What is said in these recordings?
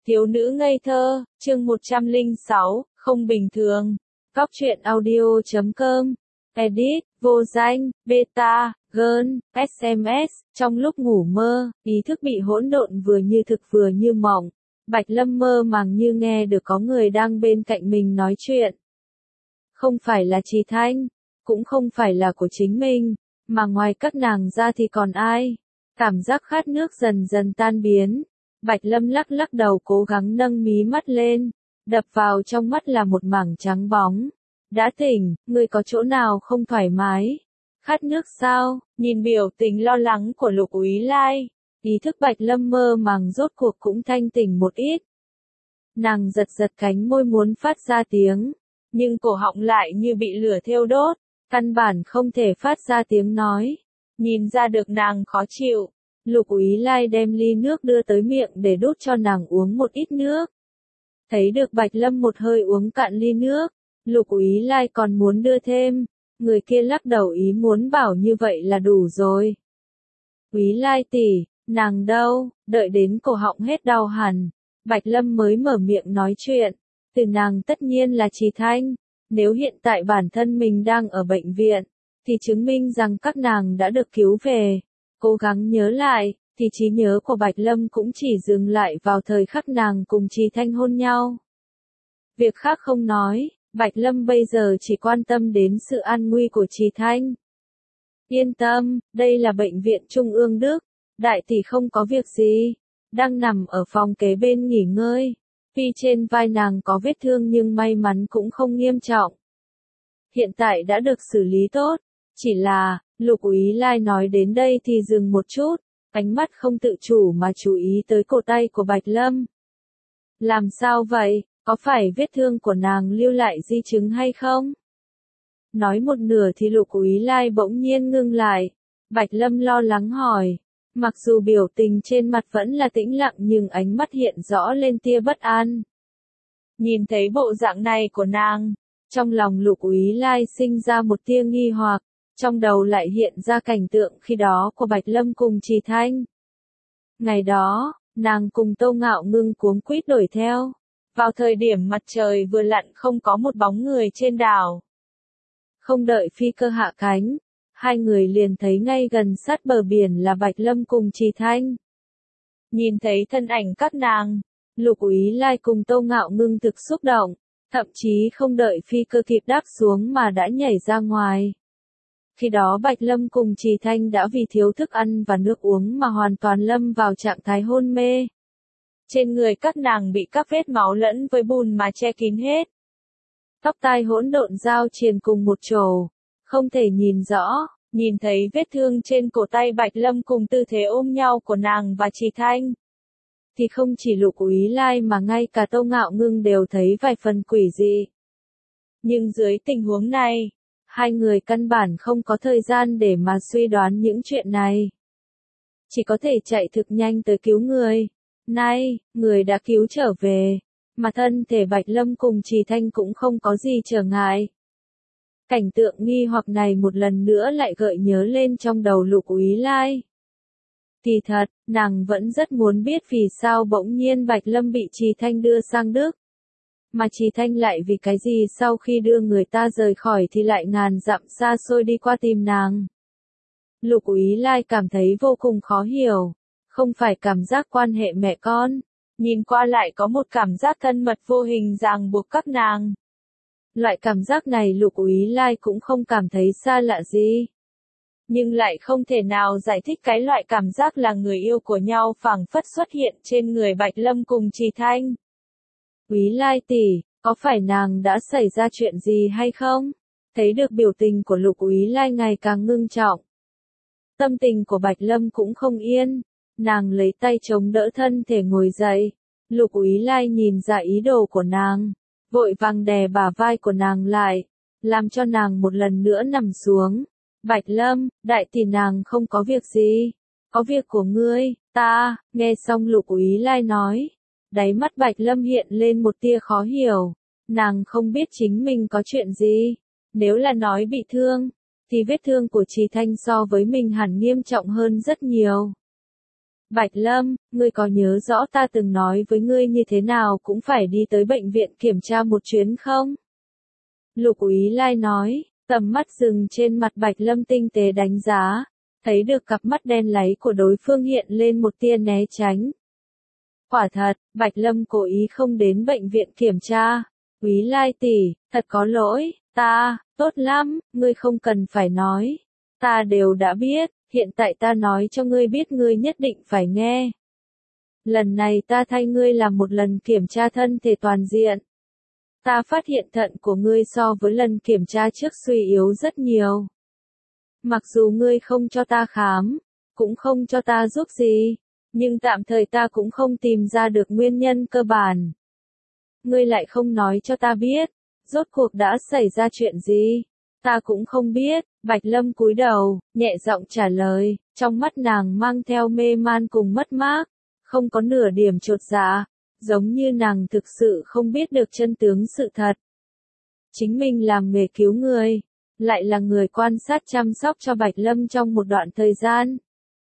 Thiếu nữ ngây thơ, chương 106, không bình thường. Góc truyện audio.com. Edit, vô danh, beta, girl, SMS. Trong lúc ngủ mơ, ý thức bị hỗn độn vừa như thực vừa như mộng. Bạch Lâm mơ màng như nghe được có người đang bên cạnh mình nói chuyện. Không phải là Trì Thanh, cũng không phải là của chính mình, mà ngoài các nàng ra thì còn ai. Cảm giác khát nước dần dần tan biến. Bạch Lâm lắc lắc đầu cố gắng nâng mí mắt lên, đập vào trong mắt là một mảng trắng bóng. Đã tỉnh, ngươi có chỗ nào không thoải mái? Khát nước sao? Nhìn biểu tình lo lắng của Lục Úy Lai, ý thức Bạch Lâm mơ màng rốt cuộc cũng thanh tỉnh một ít. Nàng giật giật cánh môi muốn phát ra tiếng, nhưng cổ họng lại như bị lửa thiêu đốt, căn bản không thể phát ra tiếng nói. Nhìn ra được nàng khó chịu. Lục Úy Lai đem ly nước đưa tới miệng để đút cho nàng uống một ít nước. Thấy được Bạch Lâm một hơi uống cạn ly nước, Lục Úy Lai còn muốn đưa thêm, người kia lắc đầu ý muốn bảo như vậy là đủ rồi. Úy Lai tỷ, nàng đâu? Đợi đến cổ họng hết đau hẳn, Bạch Lâm mới mở miệng nói chuyện. Từ nàng tất nhiên là Trì Thanh, nếu hiện tại bản thân mình đang ở bệnh viện, thì chứng minh rằng các nàng đã được cứu về. Cố gắng nhớ lại, thì trí nhớ của Bạch Lâm cũng chỉ dừng lại vào thời khắc nàng cùng Trì Thanh hôn nhau. Việc khác không nói, Bạch Lâm bây giờ chỉ quan tâm đến sự an nguy của Trì Thanh. Yên tâm, đây là bệnh viện Trung ương Đức, đại tỷ không có việc gì, đang nằm ở phòng kế bên nghỉ ngơi. Tuy trên vai nàng có vết thương nhưng may mắn cũng không nghiêm trọng. Hiện tại đã được xử lý tốt, chỉ là, Lục Úy Lai nói đến đây thì dừng một chút, ánh mắt không tự chủ mà chú ý tới cổ tay của Bạch Lâm. Làm sao vậy, có phải vết thương của nàng lưu lại di chứng hay không? Nói một nửa thì Lục Úy Lai bỗng nhiên ngưng lại. Bạch Lâm lo lắng hỏi, mặc dù biểu tình trên mặt vẫn là tĩnh lặng nhưng ánh mắt hiện rõ lên tia bất an. Nhìn thấy bộ dạng này của nàng, trong lòng Lục Úy Lai sinh ra một tia nghi hoặc. Trong đầu lại hiện ra cảnh tượng khi đó của Bạch Lâm cùng Trì Thanh. Ngày đó, nàng cùng Tô Ngạo Ngưng cuống quýt đuổi theo. Vào thời điểm mặt trời vừa lặn không có một bóng người trên đảo. Không đợi phi cơ hạ cánh, hai người liền thấy ngay gần sát bờ biển là Bạch Lâm cùng Trì Thanh. Nhìn thấy thân ảnh các nàng, Lục Úy Lai cùng Tô Ngạo Ngưng thực xúc động, thậm chí không đợi phi cơ kịp đáp xuống mà đã nhảy ra ngoài. Khi đó Bạch Lâm cùng Trì Thanh đã vì thiếu thức ăn và nước uống mà hoàn toàn lâm vào trạng thái hôn mê. Trên người các nàng bị các vết máu lẫn với bùn mà che kín hết. Tóc tai hỗn độn giao triền cùng một chỗ, không thể nhìn rõ, nhìn thấy vết thương trên cổ tay Bạch Lâm cùng tư thế ôm nhau của nàng và Trì Thanh. Thì không chỉ Lục Úy Lai mà ngay cả Tô Ngạo Ngưng đều thấy vài phần quỷ dị. Nhưng dưới tình huống này, hai người căn bản không có thời gian để mà suy đoán những chuyện này. Chỉ có thể chạy thực nhanh tới cứu người. Nay, người đã cứu trở về, mà thân thể Bạch Lâm cùng Trì Thanh cũng không có gì trở ngại. Cảnh tượng nghi hoặc này một lần nữa lại gợi nhớ lên trong đầu Lục Úy Lai. Kỳ thật, nàng vẫn rất muốn biết vì sao bỗng nhiên Bạch Lâm bị Trì Thanh đưa sang Đức. Mà Trì Thanh lại vì cái gì sau khi đưa người ta rời khỏi thì lại ngàn dặm xa xôi đi qua tìm nàng. Lục Úy Lai cảm thấy vô cùng khó hiểu. Không phải cảm giác quan hệ mẹ con, nhìn qua lại có một cảm giác thân mật vô hình ràng buộc các nàng. Loại cảm giác này Lục Úy Lai cũng không cảm thấy xa lạ gì. Nhưng lại không thể nào giải thích cái loại cảm giác là người yêu của nhau phảng phất xuất hiện trên người Bạch Lâm cùng Trì Thanh. Úy Lai tỷ, có phải nàng đã xảy ra chuyện gì hay không? Thấy được biểu tình của Lục Úy Lai ngày càng ngưng trọng. Tâm tình của Bạch Lâm cũng không yên, nàng lấy tay chống đỡ thân thể ngồi dậy. Lục Úy Lai nhìn ra ý đồ của nàng, vội vàng đè bả vai của nàng lại, làm cho nàng một lần nữa nằm xuống. Bạch Lâm, đại tỷ nàng không có việc gì, có việc của ngươi, ta, nghe xong Lục Úy Lai nói. Đáy mắt Bạch Lâm hiện lên một tia khó hiểu, nàng không biết chính mình có chuyện gì, nếu là nói bị thương, thì vết thương của Trì Thanh so với mình hẳn nghiêm trọng hơn rất nhiều. Bạch Lâm, ngươi có nhớ rõ ta từng nói với ngươi như thế nào cũng phải đi tới bệnh viện kiểm tra một chuyến không? Lục Úy Lai nói, tầm mắt dừng trên mặt Bạch Lâm tinh tế đánh giá, thấy được cặp mắt đen láy của đối phương hiện lên một tia né tránh. Quả thật, Bạch Lâm cố ý không đến bệnh viện kiểm tra. Úy Lai tỷ, thật có lỗi, tốt lắm, ngươi không cần phải nói. Ta đều đã biết, hiện tại ta nói cho ngươi biết ngươi nhất định phải nghe. Lần này ta thay ngươi làm một lần kiểm tra thân thể toàn diện. Ta phát hiện thận của ngươi so với lần kiểm tra trước suy yếu rất nhiều. Mặc dù ngươi không cho ta khám, cũng không cho ta giúp gì, nhưng tạm thời ta cũng không tìm ra được nguyên nhân cơ bản. Ngươi lại không nói cho ta biết, rốt cuộc đã xảy ra chuyện gì? Ta cũng không biết. Bạch Lâm cúi đầu, nhẹ giọng trả lời, trong mắt nàng mang theo mê man cùng mất mát, không có nửa điểm chột dạ, giống như nàng thực sự không biết được chân tướng sự thật. Chính mình làm nghề cứu người, lại là người quan sát chăm sóc cho Bạch Lâm trong một đoạn thời gian.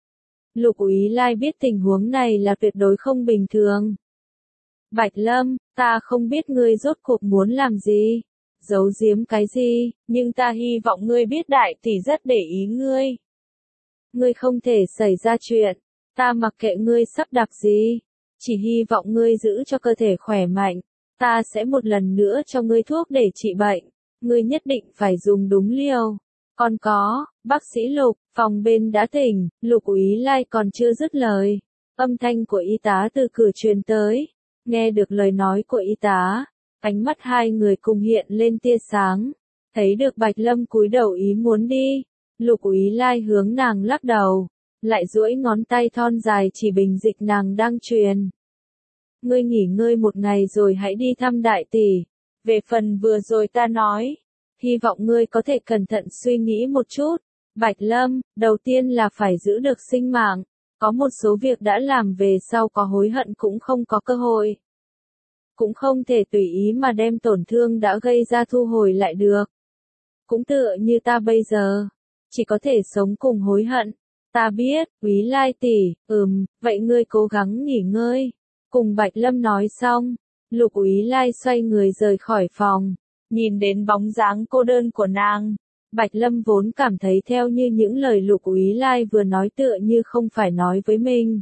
Lục Úy Lai biết tình huống này là tuyệt đối không bình thường. Bạch Lâm, ta không biết ngươi rốt cuộc muốn làm gì, giấu giếm cái gì, nhưng ta hy vọng ngươi biết đại tỷ rất để ý ngươi. Ngươi không thể xảy ra chuyện, ta mặc kệ ngươi sắp đặt gì, chỉ hy vọng ngươi giữ cho cơ thể khỏe mạnh, ta sẽ một lần nữa cho ngươi thuốc để trị bệnh, ngươi nhất định phải dùng đúng liều. Còn có, bác sĩ Lục, phòng bên đã tỉnh, Lục Úy Lai còn chưa dứt lời. Âm thanh của y tá từ cửa truyền tới. Nghe được lời nói của y tá, ánh mắt hai người cùng hiện lên tia sáng. Thấy được Bạch Lâm cúi đầu ý muốn đi, Lục Úy Lai hướng nàng lắc đầu, lại duỗi ngón tay thon dài chỉ bình dịch nàng đang truyền. Ngươi nghỉ ngơi một ngày rồi hãy đi thăm đại tỷ. Về phần vừa rồi ta nói, hy vọng ngươi có thể cẩn thận suy nghĩ một chút. Bạch Lâm, đầu tiên là phải giữ được sinh mạng. Có một số việc đã làm về sau có hối hận cũng không có cơ hội. Cũng không thể tùy ý mà đem tổn thương đã gây ra thu hồi lại được. Cũng tựa như ta bây giờ, chỉ có thể sống cùng hối hận. Ta biết, Úy Lai tỷ, vậy ngươi cố gắng nghỉ ngơi. Cùng Bạch Lâm nói xong, Lục Úy Lai xoay người rời khỏi phòng, nhìn đến bóng dáng cô đơn của nàng. Bạch Lâm vốn cảm thấy theo như những lời Lục Úy Lai vừa nói tựa như không phải nói với mình,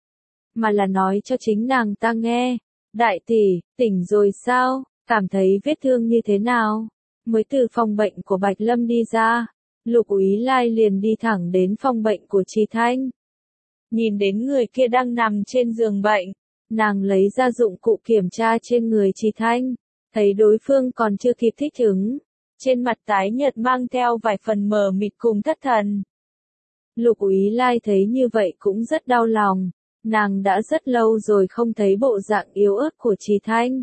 mà là nói cho chính nàng ta nghe. Đại tỷ, tỉnh rồi sao? Cảm thấy vết thương như thế nào? Mới từ phòng bệnh của Bạch Lâm đi ra, Lục Úy Lai liền đi thẳng đến phòng bệnh của Trì Thanh. Nhìn đến người kia đang nằm trên giường bệnh, nàng lấy ra dụng cụ kiểm tra trên người Trì Thanh, thấy đối phương còn chưa kịp thích ứng, trên mặt tái nhợt mang theo vài phần mờ mịt cùng thất thần. Lục Úy Lai thấy như vậy cũng rất đau lòng, nàng đã rất lâu rồi không thấy bộ dạng yếu ớt của Trì Thanh.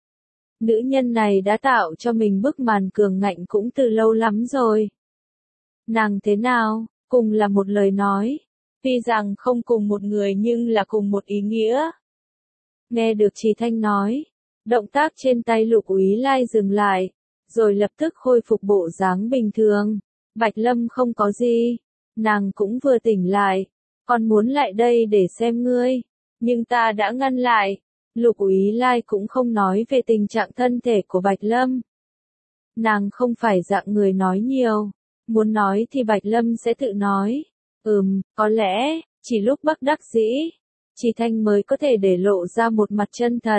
Nữ nhân này đã tạo cho mình bức màn cường ngạnh cũng từ lâu lắm rồi. Nàng thế nào, cùng là một lời nói, tuy rằng không cùng một người nhưng là cùng một ý nghĩa. Nghe được Trì Thanh nói, động tác trên tay Lục Úy Lai dừng lại, rồi lập tức khôi phục bộ dáng bình thường. Bạch Lâm không có gì, nàng cũng vừa tỉnh lại, còn muốn lại đây để xem ngươi, nhưng ta đã ngăn lại. Lục Úy Lai cũng không nói về tình trạng thân thể của Bạch Lâm. Nàng không phải dạng người nói nhiều, muốn nói thì Bạch Lâm sẽ tự nói. Có lẽ, chỉ lúc bất đắc dĩ, Trì Thanh mới có thể để lộ ra một mặt chân thật.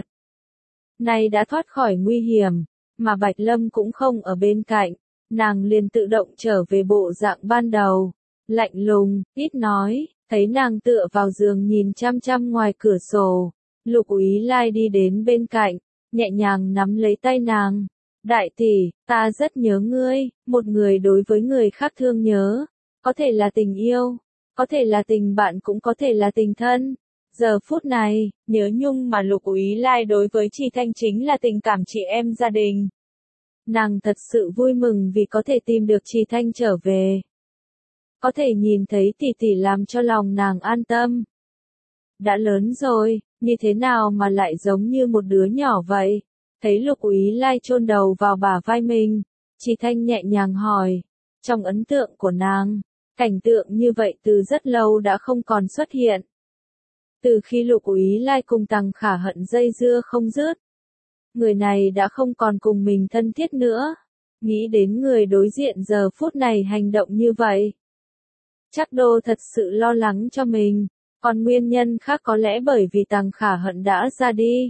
Nay đã thoát khỏi nguy hiểm, mà Bạch Lâm cũng không ở bên cạnh, nàng liền tự động trở về bộ dạng ban đầu, lạnh lùng, ít nói, thấy nàng tựa vào giường nhìn chăm chăm ngoài cửa sổ. Lục Úy Lai đi đến bên cạnh, nhẹ nhàng nắm lấy tay nàng. Đại tỷ, ta rất nhớ ngươi, một người đối với người khác thương nhớ, có thể là tình yêu, có thể là tình bạn cũng có thể là tình thân. Giờ phút này, nhớ nhung mà Lục Úy Lai đối với Trì Thanh chính là tình cảm chị em gia đình. Nàng thật sự vui mừng vì có thể tìm được Trì Thanh trở về. Có thể nhìn thấy tỷ tỷ làm cho lòng nàng an tâm. Đã lớn rồi, như thế nào mà lại giống như một đứa nhỏ vậy? Thấy Lục Úy Lai chôn đầu vào bả vai mình, Trì Thanh nhẹ nhàng hỏi. Trong ấn tượng của nàng, cảnh tượng như vậy từ rất lâu đã không còn xuất hiện. Từ khi Lục Úy Lai cùng Tằng Khả Hận dây dưa không dứt, người này đã không còn cùng mình thân thiết nữa. Nghĩ đến người đối diện giờ phút này hành động như vậy, chắc Đô thật sự lo lắng cho mình, còn nguyên nhân khác có lẽ bởi vì Tằng Khả Hận đã ra đi.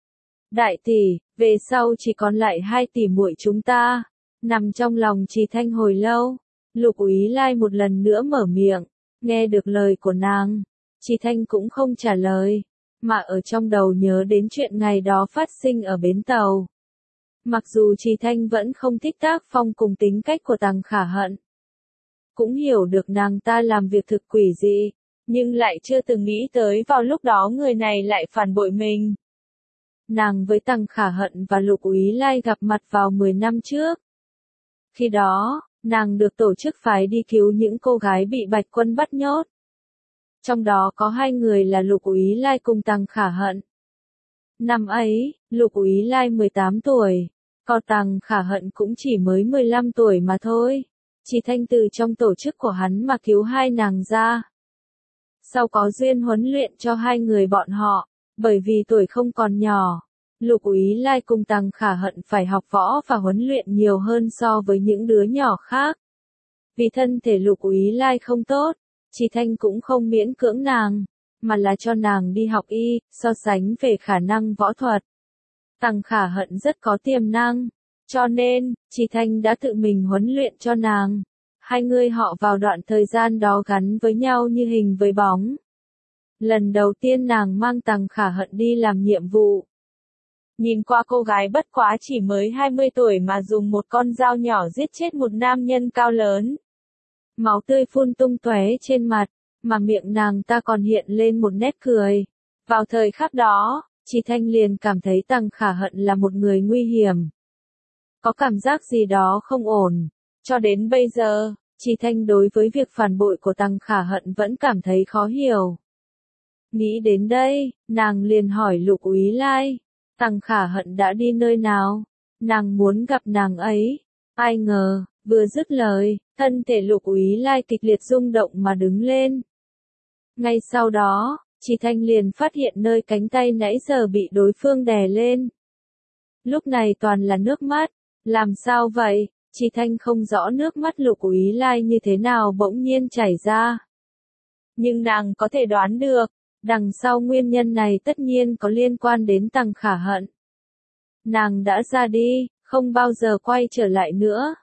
Đại tỷ, về sau chỉ còn lại 2 tỷ muội chúng ta. Nằm trong lòng Trì Thanh hồi lâu, Lục Úy Lai một lần nữa mở miệng, nghe được lời của nàng, Trì Thanh cũng không trả lời, mà ở trong đầu nhớ đến chuyện ngày đó phát sinh ở bến tàu. Mặc dù Trì Thanh vẫn không thích tác phong cùng tính cách của Tằng Khả Hận, cũng hiểu được nàng ta làm việc thực quỷ dị, nhưng lại chưa từng nghĩ tới vào lúc đó người này lại phản bội mình. Nàng với Tằng Khả Hận và Lục Úy Lai gặp mặt vào 10 năm trước. Khi đó, nàng được tổ chức phái đi cứu những cô gái bị Bạch Quân bắt nhốt. Trong đó có 2 người là Lục Úy Lai cùng Tằng Khả Hận. Năm ấy, Lục Úy Lai 18 tuổi, còn Tằng Khả Hận cũng chỉ mới 15 tuổi mà thôi. Trì Thanh từ trong tổ chức của hắn mà cứu 2 nàng ra. Sau có duyên huấn luyện cho 2 người bọn họ, bởi vì tuổi không còn nhỏ, Lục Úy Lai cùng Tằng Khả Hận phải học võ và huấn luyện nhiều hơn so với những đứa nhỏ khác. Vì thân thể Lục Úy Lai không tốt, Trì Thanh cũng không miễn cưỡng nàng, mà là cho nàng đi học y, so sánh về khả năng võ thuật. Tằng Khả Hận rất có tiềm năng, cho nên, Trì Thanh đã tự mình huấn luyện cho nàng. 2 người họ vào đoạn thời gian đó gắn với nhau như hình với bóng. Lần đầu tiên nàng mang Tằng Khả Hận đi làm nhiệm vụ. Nhìn qua cô gái bất quá chỉ mới 20 tuổi mà dùng một con dao nhỏ giết chết một nam nhân cao lớn. Máu tươi phun tung tóe trên mặt, mà miệng nàng ta còn hiện lên một nét cười. Vào thời khắc đó, Trì Thanh liền cảm thấy Tằng Khả Hận là một người nguy hiểm. Có cảm giác gì đó không ổn. Cho đến bây giờ, Trì Thanh đối với việc phản bội của Tằng Khả Hận vẫn cảm thấy khó hiểu. Nghĩ đến đây, nàng liền hỏi Lục Úy Lai, Tằng Khả Hận đã đi nơi nào? Nàng muốn gặp nàng ấy. Ai ngờ, vừa dứt lời, thân thể Lục Úy Lai kịch liệt rung động mà đứng lên. Ngay sau đó, Trì Thanh liền phát hiện nơi cánh tay nãy giờ bị đối phương đè lên. Lúc này toàn là nước mắt. Làm sao vậy? Trì Thanh không rõ nước mắt Lục Úy Lai như thế nào bỗng nhiên chảy ra. Nhưng nàng có thể đoán được, đằng sau nguyên nhân này tất nhiên có liên quan đến Tằng Khả Hận. Nàng đã ra đi, không bao giờ quay trở lại nữa.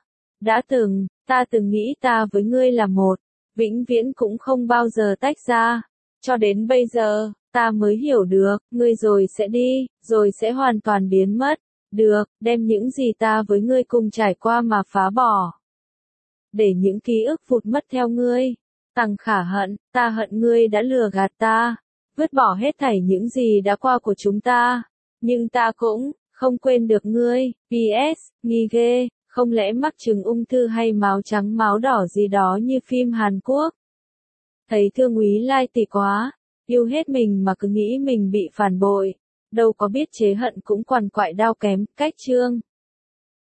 Ta từng nghĩ ta với ngươi là một, vĩnh viễn cũng không bao giờ tách ra. Cho đến bây giờ, ta mới hiểu được, ngươi rồi sẽ đi, rồi sẽ hoàn toàn biến mất. Được, đem những gì ta với ngươi cùng trải qua mà phá bỏ. Để những ký ức vụt mất theo ngươi. Tằng Khả Hận, ta hận ngươi đã lừa gạt ta. Vứt bỏ hết thảy những gì đã qua của chúng ta. Nhưng ta cũng không quên được ngươi. PS, nghi ghê, không lẽ mắc chứng ung thư hay máu trắng máu đỏ gì đó như phim Hàn Quốc. Thấy Thương Úy Lai tỷ quá, yêu hết mình mà cứ nghĩ mình bị phản bội. Đâu có biết chế hận cũng quằn quại đau kém, cách chương.